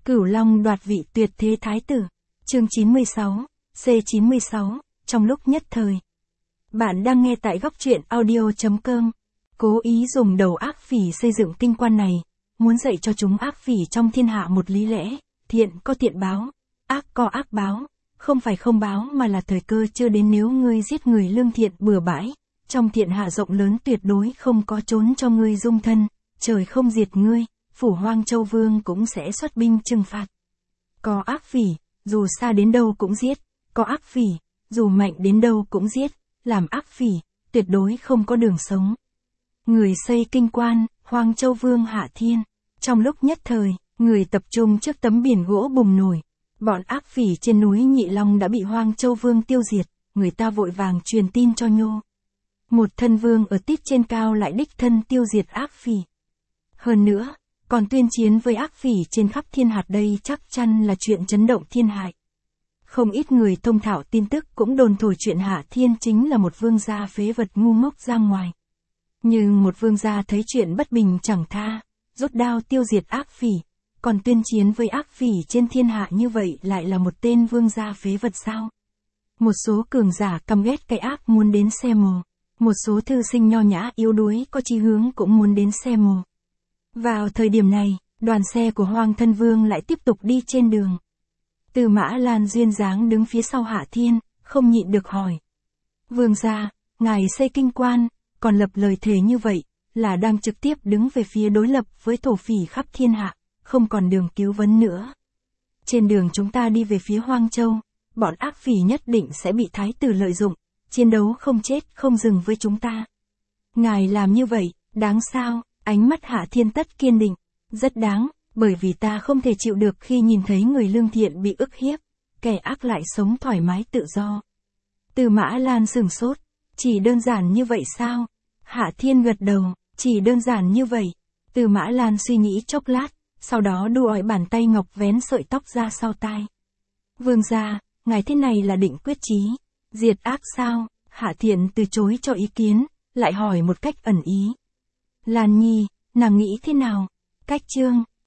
Cửu Long đoạt vị tuyệt thế thái tử. Chương 96, C96, trong lúc nhất thời. Bạn đang nghe tại góc truyện audio.com. Cố ý dùng đầu ác phỉ xây dựng kinh quan này, muốn dạy cho chúng ác phỉ trong thiên hạ một lý lẽ, thiện có thiện báo, ác có ác báo, không phải không báo mà là thời cơ chưa đến. Nếu ngươi giết người lương thiện bừa bãi, trong thiên hạ rộng lớn tuyệt đối không có trốn cho ngươi dung thân, trời không diệt ngươi, phủ Hoang Châu Vương cũng sẽ xuất binh trừng phạt. Có ác phỉ, dù xa đến đâu cũng giết, có ác phỉ, dù mạnh đến đâu cũng giết, làm ác phỉ, tuyệt đối không có đường sống. Người xây kinh quan, Hoang Châu Vương hạ thiên. Trong lúc nhất thời, người tập trung trước tấm biển gỗ bùng nổi. Bọn ác phỉ trên núi Nhị Long đã bị Hoang Châu Vương tiêu diệt, người ta vội vàng truyền tin cho Nhô. Một thân vương ở tít trên cao lại đích thân tiêu diệt ác phỉ. Hơn nữa, còn tuyên chiến với ác phỉ trên khắp thiên hạt, đây chắc chắn là chuyện chấn động thiên hạ. Không ít người thông thạo tin tức cũng đồn thổi chuyện Hạ Thiên chính là một vương gia phế vật ngu ngốc ra ngoài. Nhưng một vương gia thấy chuyện bất bình chẳng tha, rút đao tiêu diệt ác phỉ, còn tuyên chiến với ác phỉ trên thiên hạ như vậy lại là một tên vương gia phế vật sao? Một số cường giả căm ghét cái ác muốn đến xe mồ, một số thư sinh nho nhã yếu đuối có chí hướng cũng muốn đến xe mồ. Vào thời điểm này, đoàn xe của Hoang Thân Vương lại tiếp tục đi trên đường. Tư Mã Lan duyên dáng đứng phía sau Hạ Thiên, không nhịn được hỏi. Vương gia, ngài xây kinh quan, còn lập lời thề như vậy, là đang trực tiếp đứng về phía đối lập với thổ phỉ khắp thiên hạ, không còn đường cứu vấn nữa. Trên đường chúng ta đi về phía Hoang Châu, bọn ác phỉ nhất định sẽ bị thái tử lợi dụng, chiến đấu không chết không dừng với chúng ta. Ngài làm như vậy, đáng sao? Ánh mắt Hạ Thiên tất kiên định, rất đáng, bởi vì ta không thể chịu được khi nhìn thấy người lương thiện bị ức hiếp, kẻ ác lại sống thoải mái tự do. Tư Mã Lan sửng sốt, chỉ đơn giản như vậy sao? Hạ Thiên gật đầu, chỉ đơn giản như vậy. Tư Mã Lan suy nghĩ chốc lát, sau đó đuổi bàn tay ngọc vén sợi tóc ra sau tai. Vương gia, ngài thế này là định quyết chí diệt ác sao? Hạ Thiên từ chối cho ý kiến, lại hỏi một cách ẩn ý. Lan Nhi, nàng nghĩ thế nào? Cách chương